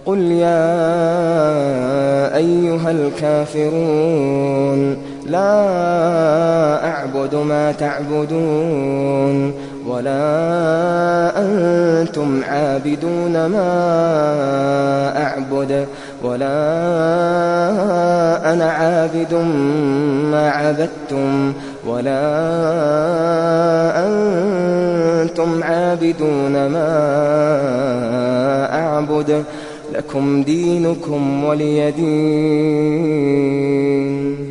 قل يا أيها الكافرون لا أعبد ما تعبدون ولا أنتم عابدون ما أعبد ولا أنا عابد ما عبدتم ولا أنتم عابدون ما أعبد لكم دينكم ولي دين.